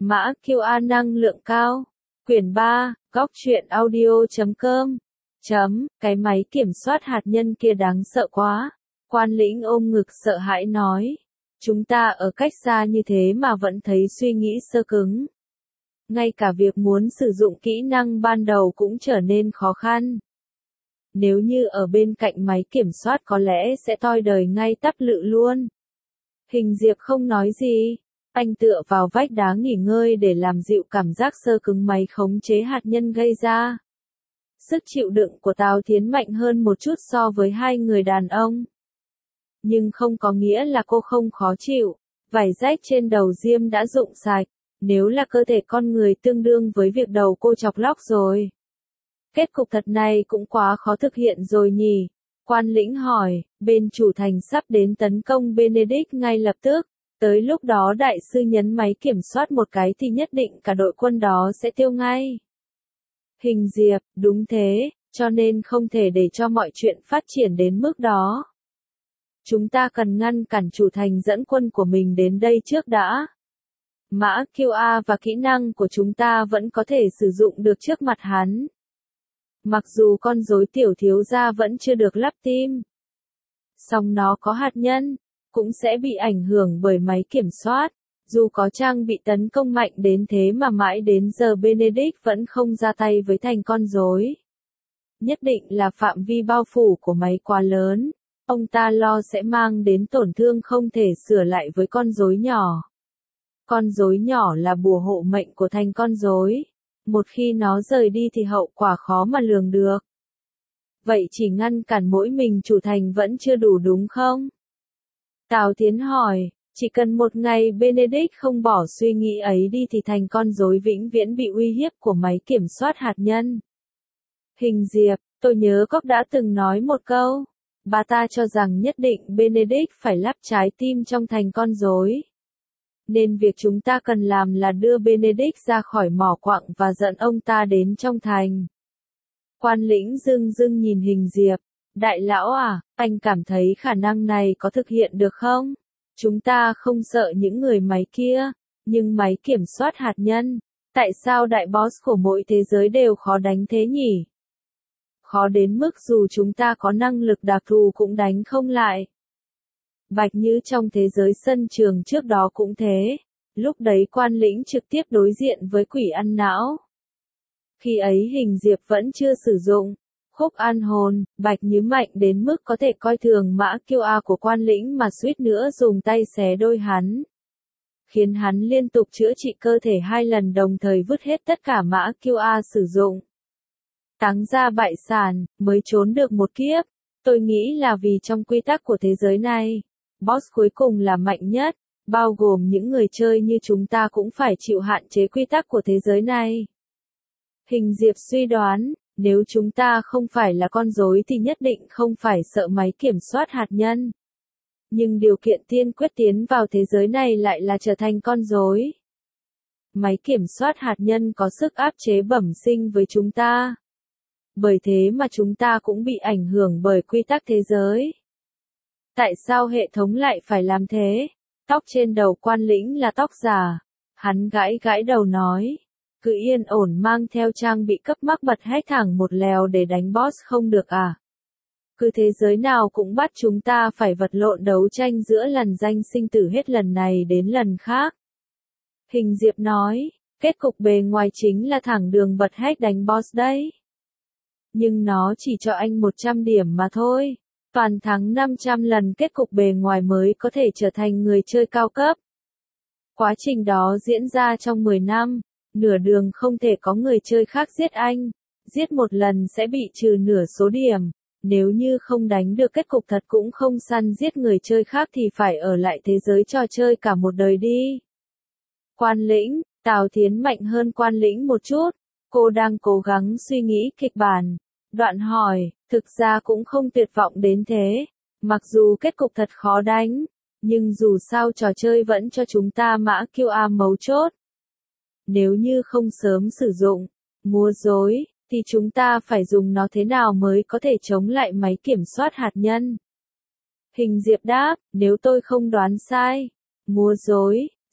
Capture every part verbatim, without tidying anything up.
Mã quy rờ năng lượng cao. Quyển ba, góc truyện audio chấm com. Chấm, cái máy kiểm soát hạt nhân kia đáng sợ quá. Quan Lĩnh ôm ngực sợ hãi nói. Chúng ta ở cách xa như thế mà vẫn thấy suy nghĩ sơ cứng. Ngay cả việc muốn sử dụng kỹ năng ban đầu cũng trở nên khó khăn. Nếu như ở bên cạnh máy kiểm soát có lẽ sẽ toi đời ngay tắp lự luôn. Hình Diệp không nói gì. Anh tựa vào vách đá nghỉ ngơi để làm dịu cảm giác sơ cứng máy khống chế hạt nhân gây ra. Sức chịu đựng của Tào Thiến mạnh hơn một chút so với hai người đàn ông. Nhưng không có nghĩa là cô không khó chịu. Vải rách trên đầu Diêm đã rụng sạch. Nếu là cơ thể con người tương đương với việc đầu cô chọc lóc rồi. Kết cục thật này cũng quá khó thực hiện rồi nhỉ. Quan Lĩnh hỏi, bên chủ thành sắp đến tấn công Benedict ngay lập tức. Tới lúc đó đại sư nhấn máy kiểm soát một cái thì nhất định cả đội quân đó sẽ tiêu ngay. Hình Diệp, đúng thế, cho nên không thể để cho mọi chuyện phát triển đến mức đó. Chúng ta cần ngăn cản chủ thành dẫn quân của mình đến đây trước đã. Mã quy rờ và kỹ năng của chúng ta vẫn có thể sử dụng được trước mặt hắn. Mặc dù con rối tiểu thiếu gia vẫn chưa được lắp tim. Song nó có hạt nhân, cũng sẽ bị ảnh hưởng bởi máy kiểm soát. Dù có trang bị tấn công mạnh đến thế mà mãi đến giờ Benedict vẫn không ra tay với thành con rối. Nhất định là phạm vi bao phủ của máy quá lớn. Ông ta lo sẽ mang đến tổn thương không thể sửa lại với con rối nhỏ. Con rối nhỏ là bùa hộ mệnh của thành con rối. Một khi nó rời đi thì hậu quả khó mà lường được. Vậy chỉ ngăn cản mỗi mình chủ thành vẫn chưa đủ đúng không? Tào Thiến hỏi, chỉ cần một ngày Benedict không bỏ suy nghĩ ấy đi thì thành con rối vĩnh viễn bị uy hiếp của máy kiểm soát hạt nhân. Hình Diệp, tôi nhớ Cóc đã từng nói một câu. Bà ta cho rằng nhất định Benedict phải lắp trái tim trong thành con rối. Nên việc chúng ta cần làm là đưa Benedict ra khỏi mỏ quặng và dẫn ông ta đến trong thành. Quan Lĩnh dưng dưng nhìn Hình Diệp. Đại lão à, anh cảm thấy khả năng này có thực hiện được không? Chúng ta không sợ những người máy kia, nhưng máy kiểm soát hạt nhân, tại sao đại boss của mỗi thế giới đều khó đánh thế nhỉ? Khó đến mức dù chúng ta có năng lực đặc thù cũng đánh không lại. Bạch Như trong thế giới sân trường trước đó cũng thế, lúc đấy Quan Lĩnh trực tiếp đối diện với quỷ ăn não. Khi ấy Hình Diệp vẫn chưa sử dụng khúc an hồn, Bạch Như mạnh đến mức có thể coi thường mã quy rờ của Quan Lĩnh mà suýt nữa dùng tay xé đôi hắn. Khiến hắn liên tục chữa trị cơ thể hai lần đồng thời vứt hết tất cả mã quy rờ sử dụng. Táng ra bại sản, mới trốn được một kiếp. Tôi nghĩ là vì trong quy tắc của thế giới này, boss cuối cùng là mạnh nhất, bao gồm những người chơi như chúng ta cũng phải chịu hạn chế quy tắc của thế giới này. Hình Diệp suy đoán, nếu chúng ta không phải là con rối thì nhất định không phải sợ máy kiểm soát hạt nhân. Nhưng điều kiện tiên quyết tiến vào thế giới này lại là trở thành con rối. Máy kiểm soát hạt nhân có sức áp chế bẩm sinh với chúng ta. Bởi thế mà chúng ta cũng bị ảnh hưởng bởi quy tắc thế giới. Tại sao hệ thống lại phải làm thế? Tóc trên đầu Quan Lĩnh là tóc giả. Hắn gãi gãi đầu nói. Cứ yên ổn mang theo trang bị cấp mắc bật hết thẳng một lèo để đánh boss không được à? Cứ thế giới nào cũng bắt chúng ta phải vật lộn đấu tranh giữa lần danh sinh tử hết lần này đến lần khác. Hình Diệp nói, kết cục bề ngoài chính là thẳng đường bật hết đánh boss đấy. Nhưng nó chỉ cho anh một trăm điểm mà thôi. Toàn thắng năm trăm lần kết cục bề ngoài mới có thể trở thành người chơi cao cấp. Quá trình đó diễn ra trong mười năm. Nửa đường không thể có người chơi khác giết anh. Giết một lần sẽ bị trừ nửa số điểm. Nếu như không đánh được kết cục thật cũng không săn giết người chơi khác thì phải ở lại thế giới trò chơi cả một đời đi. Quan Lĩnh, Tào Thiến mạnh hơn Quan Lĩnh một chút. Cô đang cố gắng suy nghĩ kịch bản. Đoạn hỏi, thực ra cũng không tuyệt vọng đến thế. Mặc dù kết cục thật khó đánh. Nhưng dù sao trò chơi vẫn cho chúng ta mã quy rờ mấu chốt. Nếu như không sớm sử dụng, múa rối, thì chúng ta phải dùng nó thế nào mới có thể chống lại máy kiểm soát hạt nhân? Hình Diệp đáp, nếu tôi không đoán sai, múa rối,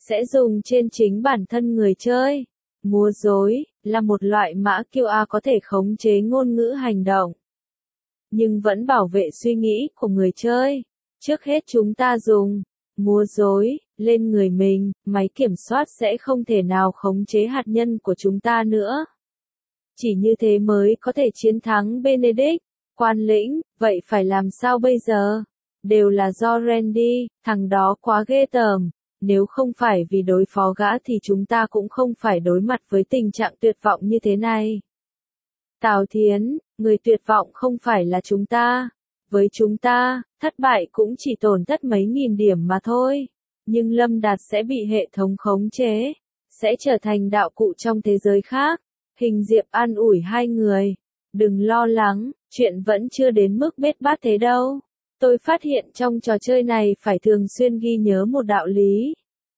sẽ dùng trên chính bản thân người chơi. Múa rối là một loại mã quy rờ có thể khống chế ngôn ngữ hành động, nhưng vẫn bảo vệ suy nghĩ của người chơi. Trước hết chúng ta dùng múa rối lên người mình, máy kiểm soát sẽ không thể nào khống chế hạt nhân của chúng ta nữa. Chỉ như thế mới có thể chiến thắng Benedict. Quan lĩnh, vậy phải làm sao bây giờ? Đều là do Randy, thằng đó quá ghê tởm. Nếu không phải vì đối phó gã thì chúng ta cũng không phải đối mặt với tình trạng tuyệt vọng như thế này. Tào Thiến, người tuyệt vọng không phải là chúng ta. Với chúng ta, thất bại cũng chỉ tổn thất mấy nghìn điểm mà thôi. Nhưng Lâm Đạt sẽ bị hệ thống khống chế, sẽ trở thành đạo cụ trong thế giới khác. Hình Diệp an ủi hai người. Đừng lo lắng, chuyện vẫn chưa đến mức bết bát thế đâu. Tôi phát hiện trong trò chơi này phải thường xuyên ghi nhớ một đạo lý.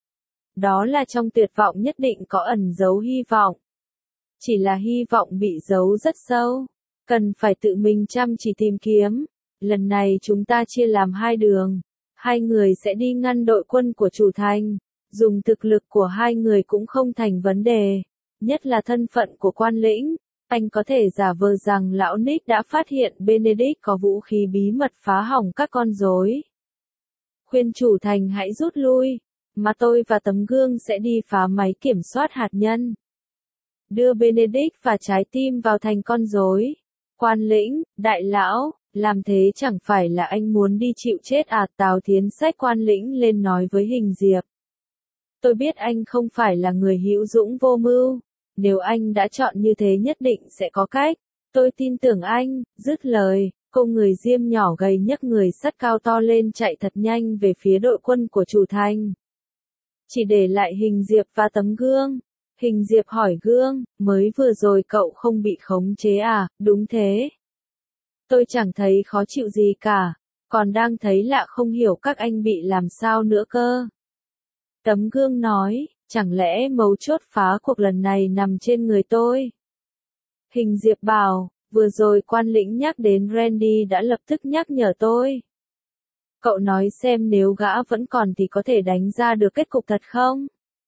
Đó là trong tuyệt vọng nhất định có ẩn giấu hy vọng. Chỉ là hy vọng bị giấu rất sâu. Cần phải tự mình chăm chỉ tìm kiếm. Lần này chúng ta chia làm hai đường. Hai người sẽ đi ngăn đội quân của chủ thành. Dùng thực lực của hai người cũng không thành vấn đề. Nhất là thân phận của quan lĩnh. Anh có thể giả vờ rằng lão Nick đã phát hiện Benedict có vũ khí bí mật phá hỏng các con rối. Khuyên chủ thành hãy rút lui, mà tôi và tấm gương sẽ đi phá máy kiểm soát hạt nhân. Đưa Benedict và trái tim vào thành con rối. Quan lĩnh, đại lão, làm thế chẳng phải là anh muốn đi chịu chết à? Tào Thiến xách quan lĩnh lên nói với Hình Diệp. Tôi biết anh không phải là người hữu dũng vô mưu. Nếu anh đã chọn như thế nhất định sẽ có cách. Tôi tin tưởng anh. Dứt lời, cô người diêm nhỏ gầy nhấc người sắt cao to lên chạy thật nhanh về phía đội quân của chủ thành. Chỉ để lại Hình Diệp và tấm gương. Hình Diệp hỏi gương, mới vừa rồi cậu không bị khống chế à? Đúng thế. Tôi chẳng thấy khó chịu gì cả. Còn đang thấy lạ không hiểu các anh bị làm sao nữa cơ. Tấm gương nói. Chẳng lẽ mấu chốt phá cuộc lần này nằm trên người tôi? Hình Diệp bảo, vừa rồi quan lĩnh nhắc đến Randy đã lập tức nhắc nhở tôi. Cậu nói xem nếu gã vẫn còn thì có thể đánh ra được kết cục thật không?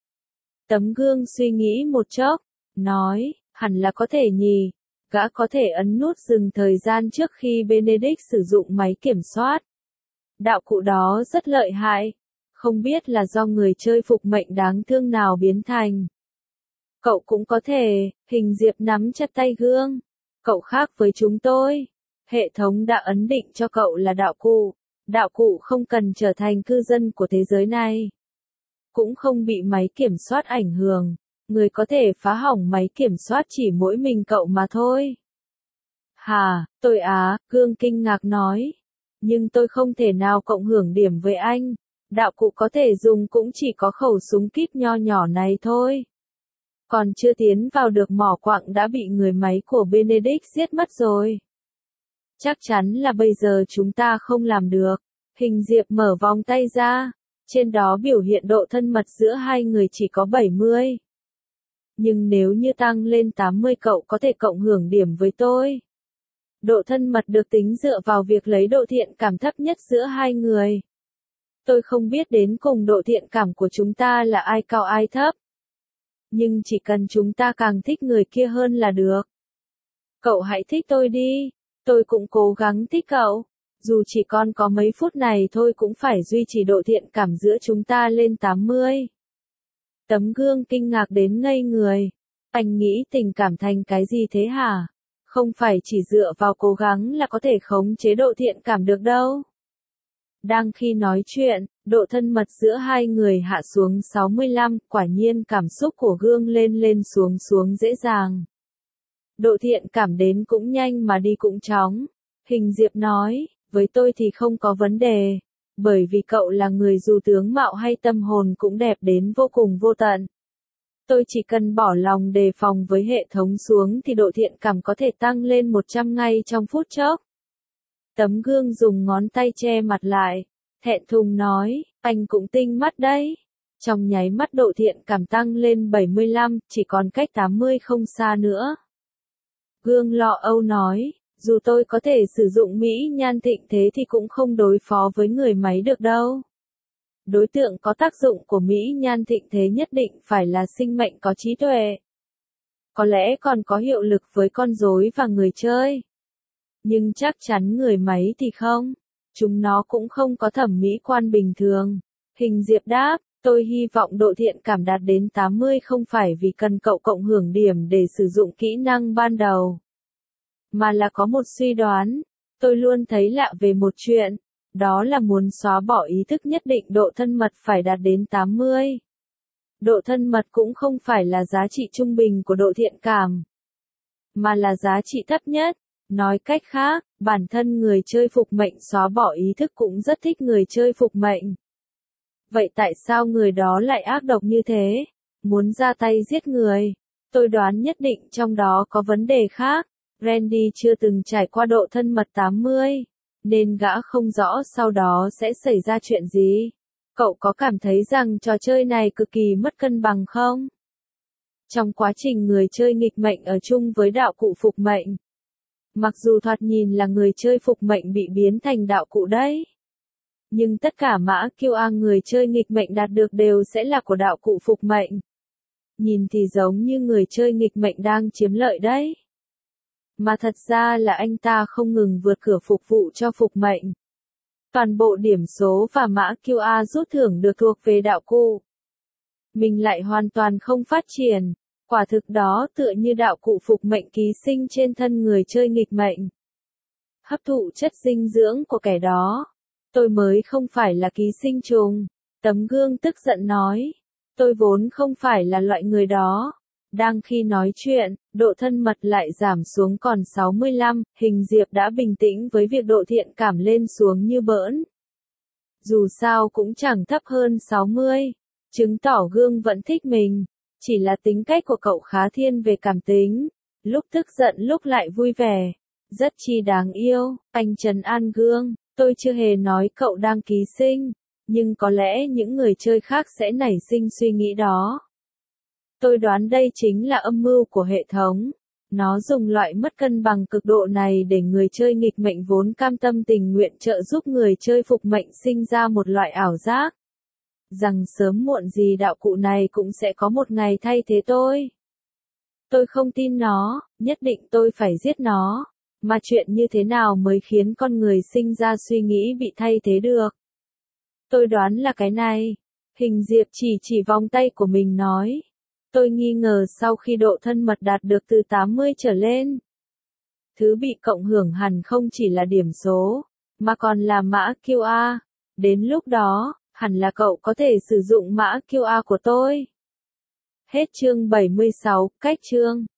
Tấm gương suy nghĩ một chốc, nói, hẳn là có thể nhỉ. Gã có thể ấn nút dừng thời gian trước khi Benedict sử dụng máy kiểm soát. Đạo cụ đó rất lợi hại. Không biết là do người chơi phục mệnh đáng thương nào biến thành. Cậu cũng có thể. Hình Diệp nắm chặt tay gương. Cậu khác với chúng tôi. Hệ thống đã ấn định cho cậu là đạo cụ. Đạo cụ không cần trở thành cư dân của thế giới này. Cũng không bị máy kiểm soát ảnh hưởng. Người có thể phá hỏng máy kiểm soát chỉ mỗi mình cậu mà thôi. Hà, tôi á, gương kinh ngạc nói. Nhưng tôi không thể nào cộng hưởng điểm với anh. Đạo cụ có thể dùng cũng chỉ có khẩu súng kíp nho nhỏ này thôi. Còn chưa tiến vào được mỏ quặng đã bị người máy của Benedict giết mất rồi. Chắc chắn là bây giờ chúng ta không làm được. Hình Diệp mở vòng tay ra. Trên đó biểu hiện độ thân mật giữa hai người chỉ có bảy mươi. Nhưng nếu như tăng lên tám mươi cậu có thể cộng hưởng điểm với tôi. Độ thân mật được tính dựa vào việc lấy độ thiện cảm thấp nhất giữa hai người. Tôi không biết đến cùng độ thiện cảm của chúng ta là ai cao ai thấp. Nhưng chỉ cần chúng ta càng thích người kia hơn là được. Cậu hãy thích tôi đi. Tôi cũng cố gắng thích cậu. Dù chỉ còn có mấy phút này thôi cũng phải duy trì độ thiện cảm giữa chúng ta lên tám mươi. Tấm gương kinh ngạc đến ngây người. Anh nghĩ tình cảm thành cái gì thế hả? Không phải chỉ dựa vào cố gắng là có thể khống chế độ thiện cảm được đâu. Đang khi nói chuyện, độ thân mật giữa hai người hạ xuống sáu mươi lăm, quả nhiên cảm xúc của gương lên lên xuống xuống dễ dàng. Độ thiện cảm đến cũng nhanh mà đi cũng chóng. Hình Diệp nói, với tôi thì không có vấn đề. Bởi vì cậu là người dù tướng mạo hay tâm hồn cũng đẹp đến vô cùng vô tận. Tôi chỉ cần bỏ lòng đề phòng với hệ thống xuống thì độ thiện cảm có thể tăng lên một trăm ngay trong phút chốc. Tấm gương dùng ngón tay che mặt lại. Thẹn thùng nói, anh cũng tinh mắt đấy. Trong nháy mắt độ thiện cảm tăng lên bảy mươi lăm, chỉ còn cách tám mươi không xa nữa. Gương lo âu nói, dù tôi có thể sử dụng mỹ nhan thịnh thế thì cũng không đối phó với người máy được đâu. Đối tượng có tác dụng của Mỹ Nhan thịnh thế nhất định phải là sinh mệnh có trí tuệ. Có lẽ còn có hiệu lực với con rối và người chơi. Nhưng chắc chắn người máy thì không. Chúng nó cũng không có thẩm mỹ quan bình thường. Hình Diệp đáp, tôi hy vọng độ thiện cảm đạt đến tám mươi không phải vì cần cậu cộng hưởng điểm để sử dụng kỹ năng ban đầu. Mà là có một suy đoán. Tôi luôn thấy lạ về một chuyện. Đó là muốn xóa bỏ ý thức nhất định độ thân mật phải đạt đến tám mươi. Độ thân mật cũng không phải là giá trị trung bình của độ thiện cảm. Mà là giá trị thấp nhất. Nói cách khác, bản thân người chơi phục mệnh xóa bỏ ý thức cũng rất thích người chơi phục mệnh. Vậy tại sao người đó lại ác độc như thế? Muốn ra tay giết người? Tôi đoán nhất định trong đó có vấn đề khác. Randy chưa từng trải qua độ thân mật tám mươi, nên gã không rõ sau đó sẽ xảy ra chuyện gì. Cậu có cảm thấy rằng trò chơi này cực kỳ mất cân bằng không? Trong quá trình người chơi nghịch mệnh ở chung với đạo cụ phục mệnh. Mặc dù thoạt nhìn là người chơi phục mệnh bị biến thành đạo cụ đấy. Nhưng tất cả mã quy rờ người chơi nghịch mệnh đạt được đều sẽ là của đạo cụ phục mệnh. Nhìn thì giống như người chơi nghịch mệnh đang chiếm lợi đấy. Mà thật ra là anh ta không ngừng vượt cửa phục vụ cho phục mệnh. Toàn bộ điểm số và mã quy rờ rút thưởng được thuộc về đạo cụ. Mình lại hoàn toàn không phát triển. Quả thực đó tựa như đạo cụ phục mệnh ký sinh trên thân người chơi nghịch mệnh. Hấp thụ chất dinh dưỡng của kẻ đó. Tôi mới không phải là ký sinh trùng. Tấm gương tức giận nói. Tôi vốn không phải là loại người đó. Đang khi nói chuyện, độ thân mật lại giảm xuống còn sáu mươi lăm, Hình Diệp đã bình tĩnh với việc độ thiện cảm lên xuống như bỡn. Dù sao cũng chẳng thấp hơn sáu mươi, chứng tỏ gương vẫn thích mình. Chỉ là tính cách của cậu khá thiên về cảm tính, lúc tức giận lúc lại vui vẻ. Rất chi đáng yêu, anh trấn an gương, tôi chưa hề nói cậu đang ký sinh, nhưng có lẽ những người chơi khác sẽ nảy sinh suy nghĩ đó. Tôi đoán đây chính là âm mưu của hệ thống. Nó dùng loại mất cân bằng cực độ này để người chơi nghịch mệnh vốn cam tâm tình nguyện trợ giúp người chơi phục mệnh sinh ra một loại ảo giác. Rằng sớm muộn gì đạo cụ này cũng sẽ có một ngày thay thế tôi. Tôi không tin nó, nhất định tôi phải giết nó. Mà chuyện như thế nào mới khiến con người sinh ra suy nghĩ bị thay thế được? Tôi đoán là cái này. Hình Diệp chỉ chỉ vòng tay của mình nói. Tôi nghi ngờ sau khi độ thân mật đạt được từ tám mươi trở lên. Thứ bị cộng hưởng hẳn không chỉ là điểm số, mà còn là mã quy rờ. Đến lúc đó, hẳn là cậu có thể sử dụng mã quy rờ của tôi. Hết chương bảy mươi sáu, cách chương.